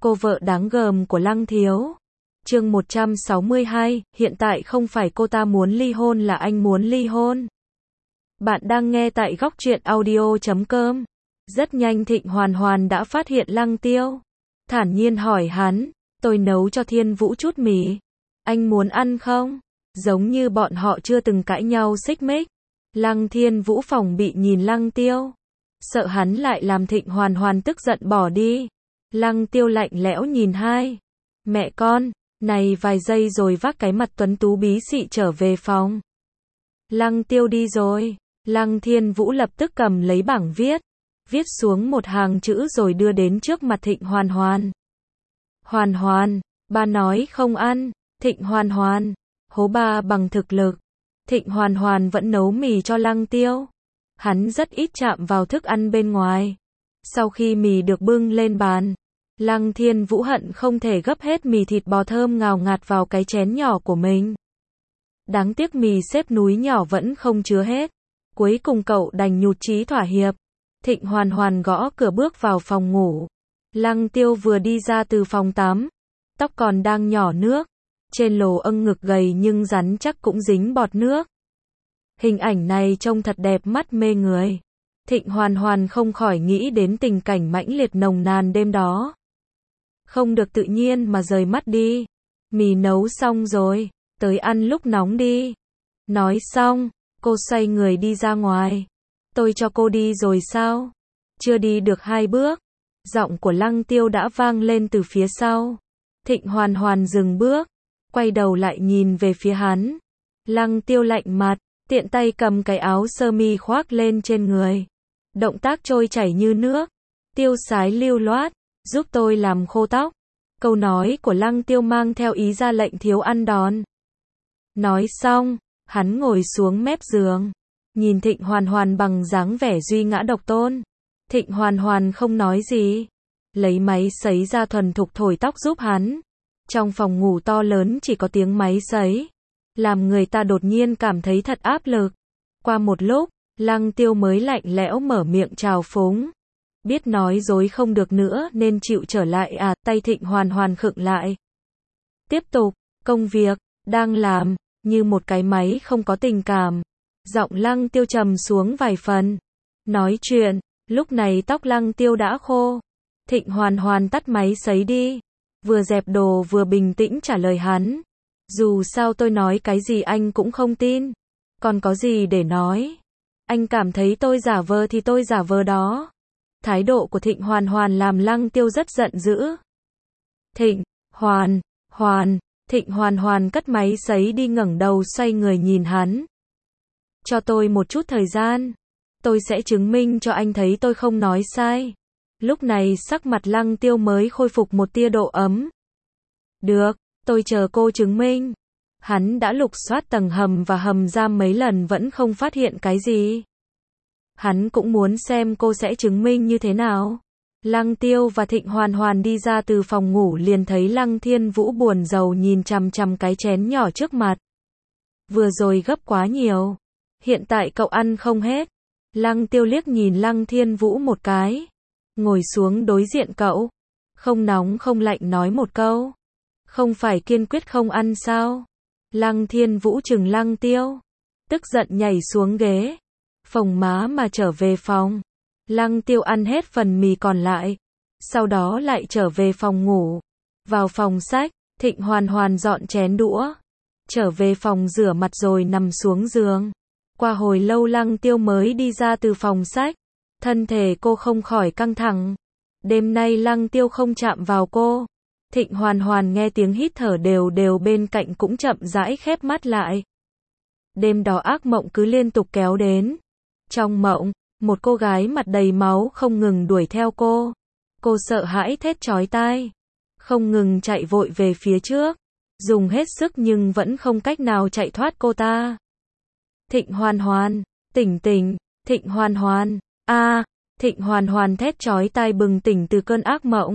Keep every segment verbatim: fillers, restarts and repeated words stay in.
cô vợ đáng gờm của Lăng Thiếu. Chương một trăm sáu mươi hai, hiện tại không phải cô ta muốn ly hôn là anh muốn ly hôn. Bạn đang nghe tại góc truyện audio chấm com. Rất nhanh Thịnh Hoàn Hoàn đã phát hiện Lăng Tiêu. Thản nhiên hỏi hắn, tôi nấu cho Thiên Vũ chút mì. Anh muốn ăn không? Giống như bọn họ chưa từng cãi nhau xích mích. Lăng Thiên Vũ phòng bị nhìn Lăng Tiêu. Sợ hắn lại làm Thịnh Hoàn Hoàn tức giận bỏ đi. Lăng Tiêu lạnh lẽo nhìn hai mẹ con, này vài giây rồi vác cái mặt tuấn tú bí xị trở về phòng. Lăng Tiêu đi rồi. Lăng Thiên Vũ lập tức cầm lấy bảng viết. Viết xuống một hàng chữ rồi đưa đến trước mặt Thịnh Hoàn Hoàn. Hoàn Hoàn, ba nói không ăn. Thịnh Hoàn Hoàn, hố ba bằng thực lực. Thịnh Hoàn Hoàn vẫn nấu mì cho Lăng Tiêu. Hắn rất ít chạm vào thức ăn bên ngoài. Sau khi mì được bưng lên bàn, Lăng Thiên Vũ hận không thể gấp hết mì thịt bò thơm ngào ngạt vào cái chén nhỏ của mình. Đáng tiếc mì xếp núi nhỏ vẫn không chứa hết. Cuối cùng cậu đành nhụt chí thỏa hiệp. Thịnh Hoàn Hoàn gõ cửa bước vào phòng ngủ. Lăng Tiêu vừa đi ra từ phòng tắm. Tóc còn đang nhỏ nước. Trên lồ âng ngực gầy nhưng rắn chắc cũng dính bọt nước. Hình ảnh này trông thật đẹp mắt mê người. Thịnh Hoàn Hoàn không khỏi nghĩ đến tình cảnh mãnh liệt nồng nàn đêm đó. Không được tự nhiên mà rời mắt đi. Mì nấu xong rồi, tới ăn lúc nóng đi. Nói xong, cô xoay người đi ra ngoài. Tôi cho cô đi rồi sao? Chưa đi được hai bước, giọng của Lăng Tiêu đã vang lên từ phía sau. Thịnh Hoàn Hoàn dừng bước, quay đầu lại nhìn về phía hắn. Lăng Tiêu lạnh mặt, tiện tay cầm cái áo sơ mi khoác lên trên người. Động tác trôi chảy như nước, tiêu sái lưu loát, giúp tôi làm khô tóc. Câu nói của Lăng Tiêu mang theo ý ra lệnh thiếu ăn đòn. Nói xong, hắn ngồi xuống mép giường, nhìn Thịnh Hoàn Hoàn bằng dáng vẻ duy ngã độc tôn. Thịnh Hoàn Hoàn không nói gì, lấy máy sấy ra thuần thục thổi tóc giúp hắn. Trong phòng ngủ to lớn chỉ có tiếng máy sấy, làm người ta đột nhiên cảm thấy thật áp lực. Qua một lúc, Lăng Tiêu mới lạnh lẽo mở miệng trào phúng. Biết nói dối không được nữa nên chịu trở lại à, tay Thịnh Hoàn Hoàn khựng lại. Tiếp tục, công việc, đang làm, như một cái máy không có tình cảm. Giọng Lăng Tiêu trầm xuống vài phần. Nói chuyện, lúc này tóc Lăng Tiêu đã khô. Thịnh Hoàn Hoàn tắt máy sấy đi. Vừa dẹp đồ vừa bình tĩnh trả lời hắn. Dù sao tôi nói cái gì anh cũng không tin. Còn có gì để nói? Anh cảm thấy tôi giả vờ thì tôi giả vờ đó. Thái độ của Thịnh Hoàn Hoàn làm Lăng Tiêu rất giận dữ. Thịnh Hoàn Hoàn, Thịnh Hoàn Hoàn cất máy sấy đi ngẩng đầu xoay người nhìn hắn. Cho tôi một chút thời gian. Tôi sẽ chứng minh cho anh thấy tôi không nói sai. Lúc này sắc mặt Lăng Tiêu mới khôi phục một tia độ ấm. Được, tôi chờ cô chứng minh. Hắn đã lục soát tầng hầm và hầm giam mấy lần vẫn không phát hiện cái gì. Hắn cũng muốn xem cô sẽ chứng minh như thế nào. Lăng Tiêu và Thịnh Hoàn Hoàn đi ra từ phòng ngủ liền thấy Lăng Thiên Vũ buồn rầu nhìn chằm chằm cái chén nhỏ trước mặt. Vừa rồi gấp quá nhiều. Hiện tại cậu ăn không hết. Lăng Tiêu liếc nhìn Lăng Thiên Vũ một cái. Ngồi xuống đối diện cậu. Không nóng không lạnh nói một câu. Không phải kiên quyết không ăn sao? Lăng Thiên Vũ trừng Lăng Tiêu. Tức giận nhảy xuống ghế. Phồng má mà trở về phòng. Lăng Tiêu ăn hết phần mì còn lại. Sau đó lại trở về phòng ngủ. Vào phòng sách, Thịnh Hoàn Hoàn dọn chén đũa. Trở về phòng rửa mặt rồi nằm xuống giường. Qua hồi lâu Lăng Tiêu mới đi ra từ phòng sách. Thân thể cô không khỏi căng thẳng. Đêm nay Lăng Tiêu không chạm vào cô. Thịnh Hoàn Hoàn nghe tiếng hít thở đều đều bên cạnh cũng chậm rãi khép mắt lại. Đêm đó ác mộng cứ liên tục kéo đến. Trong mộng, một cô gái mặt đầy máu không ngừng đuổi theo cô. Cô sợ hãi thét chói tai. Không ngừng chạy vội về phía trước. Dùng hết sức nhưng vẫn không cách nào chạy thoát cô ta. Thịnh Hoàn Hoàn, tỉnh tỉnh, Thịnh Hoàn Hoàn, a à, Thịnh Hoàn Hoàn thét chói tai bừng tỉnh từ cơn ác mộng.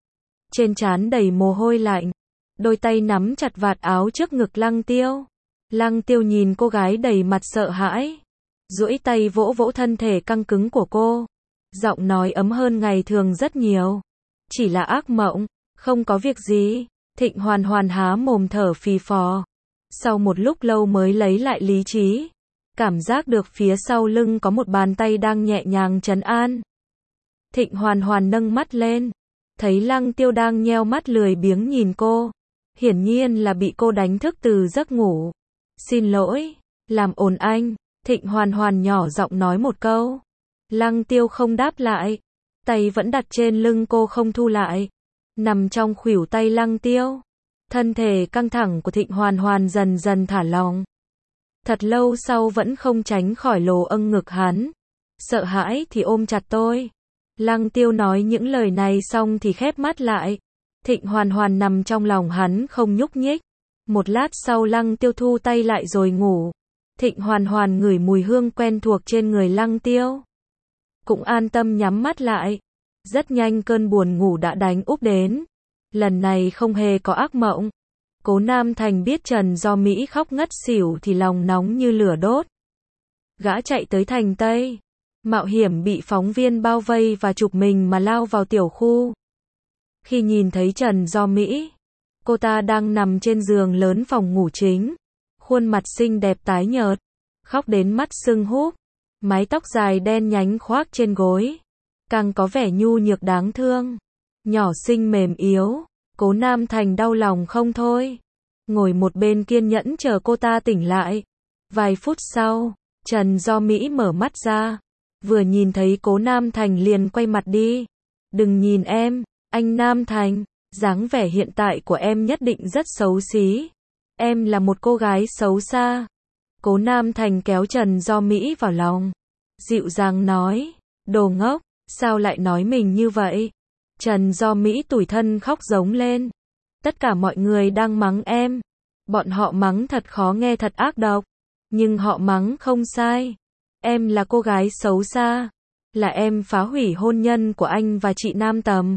Trên trán đầy mồ hôi lạnh. Đôi tay nắm chặt vạt áo trước ngực Lăng Tiêu. Lăng Tiêu nhìn cô gái đầy mặt sợ hãi. Duỗi tay vỗ vỗ thân thể căng cứng của cô. Giọng nói ấm hơn ngày thường rất nhiều. Chỉ là ác mộng, Không có việc gì. Thịnh Hoàn Hoàn há mồm thở phì phò. Sau một lúc lâu mới lấy lại lý trí. Cảm giác được phía sau lưng có một bàn tay đang nhẹ nhàng trấn an. Thịnh Hoàn Hoàn nâng mắt lên. Thấy Lăng Tiêu đang nheo mắt lười biếng nhìn cô. Hiển nhiên là bị cô đánh thức từ giấc ngủ. Xin lỗi, làm ồn anh. Thịnh Hoàn Hoàn nhỏ giọng nói một câu. Lăng Tiêu không đáp lại. Tay vẫn đặt trên lưng cô không thu lại. Nằm trong khuỷu tay Lăng Tiêu. Thân thể căng thẳng của Thịnh Hoàn Hoàn dần dần thả lỏng. Thật lâu sau vẫn không tránh khỏi lồ âng ngực hắn. Sợ hãi thì ôm chặt tôi. Lăng Tiêu nói những lời này xong thì khép mắt lại. Thịnh Hoàn Hoàn nằm trong lòng hắn không nhúc nhích. Một lát sau Lăng Tiêu thu tay lại rồi ngủ. Thịnh Hoàn Hoàn ngửi mùi hương quen thuộc trên người Lăng Tiêu. Cũng an tâm nhắm mắt lại. Rất nhanh cơn buồn ngủ đã đánh úp đến. Lần này không hề có ác mộng. Cố Nam Thành biết Trần Do Mỹ khóc ngất xỉu thì lòng nóng như lửa đốt. Gã chạy tới thành Tây. Mạo hiểm bị phóng viên bao vây và chụp mình mà lao vào tiểu khu. Khi nhìn thấy Trần Do Mỹ, cô ta đang nằm trên giường lớn phòng ngủ chính. Khuôn mặt xinh đẹp tái nhợt. Khóc đến mắt sưng húp. Mái tóc dài đen nhánh khoác trên gối. Càng có vẻ nhu nhược đáng thương. Nhỏ xinh mềm yếu. Cố Nam Thành đau lòng không thôi. Ngồi một bên kiên nhẫn chờ cô ta tỉnh lại. Vài phút sau, Trần Do Mỹ mở mắt ra. Vừa nhìn thấy Cố Nam Thành liền quay mặt đi. Đừng nhìn em, anh Nam Thành. Dáng vẻ hiện tại của em nhất định rất xấu xí. Em là một cô gái xấu xa. Cố Nam Thành kéo Trần Do Mỹ vào lòng. Dịu dàng nói. Đồ ngốc, sao lại nói mình như vậy? Trần Do Mỹ tủi thân khóc giống lên. Tất cả mọi người đang mắng em. Bọn họ mắng thật khó nghe thật ác độc. Nhưng họ mắng không sai. Em là cô gái xấu xa. Là em phá hủy hôn nhân của anh và chị Nam Tầm.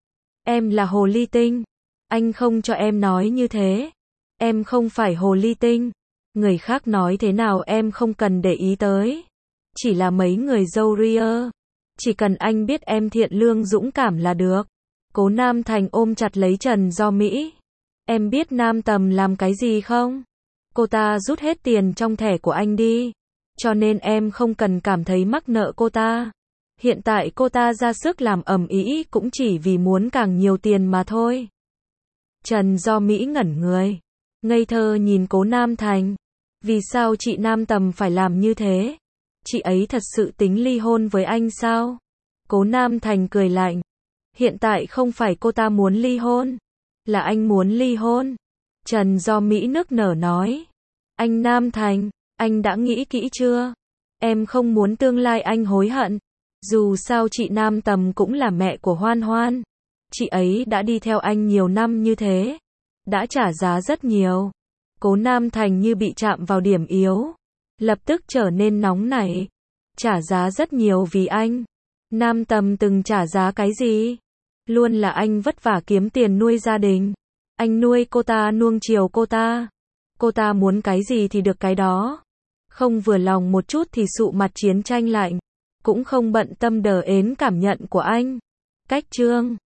Em là hồ ly tinh. Anh không cho em nói như thế. Em không phải hồ ly tinh. Người khác nói thế nào em không cần để ý tới. Chỉ là mấy người dâu ria. Chỉ cần anh biết em thiện lương dũng cảm là được. Cố Nam Thành ôm chặt lấy Trần Do Mỹ. Em biết Nam Tầm làm cái gì không? Cô ta rút hết tiền trong thẻ của anh đi. Cho nên em không cần cảm thấy mắc nợ cô ta. Hiện tại cô ta ra sức làm ầm ĩ cũng chỉ vì muốn càng nhiều tiền mà thôi. Trần Do Mỹ ngẩn người. Ngây thơ nhìn Cố Nam Thành. Vì sao chị Nam Tầm phải làm như thế? Chị ấy thật sự tính ly hôn với anh sao? Cố Nam Thành cười lạnh. Hiện tại không phải cô ta muốn ly hôn. Là anh muốn ly hôn. Trần Do Mỹ nức nở nói. Anh Nam Thành, anh đã nghĩ kỹ chưa? Em không muốn tương lai anh hối hận. Dù sao chị Nam Tầm cũng là mẹ của Hoan Hoan. Chị ấy đã đi theo anh nhiều năm như thế. Đã trả giá rất nhiều. Cố Nam Thành như bị chạm vào điểm yếu. Lập tức trở nên nóng nảy. Trả giá rất nhiều vì anh. Nam Tầm từng trả giá cái gì? Luôn là anh vất vả kiếm tiền nuôi gia đình. Anh nuôi cô ta nuông chiều cô ta. Cô ta muốn cái gì thì được cái đó. Không vừa lòng một chút thì sụ mặt chiến tranh lạnh. Cũng không bận tâm đờ ến cảm nhận của anh. Cách chương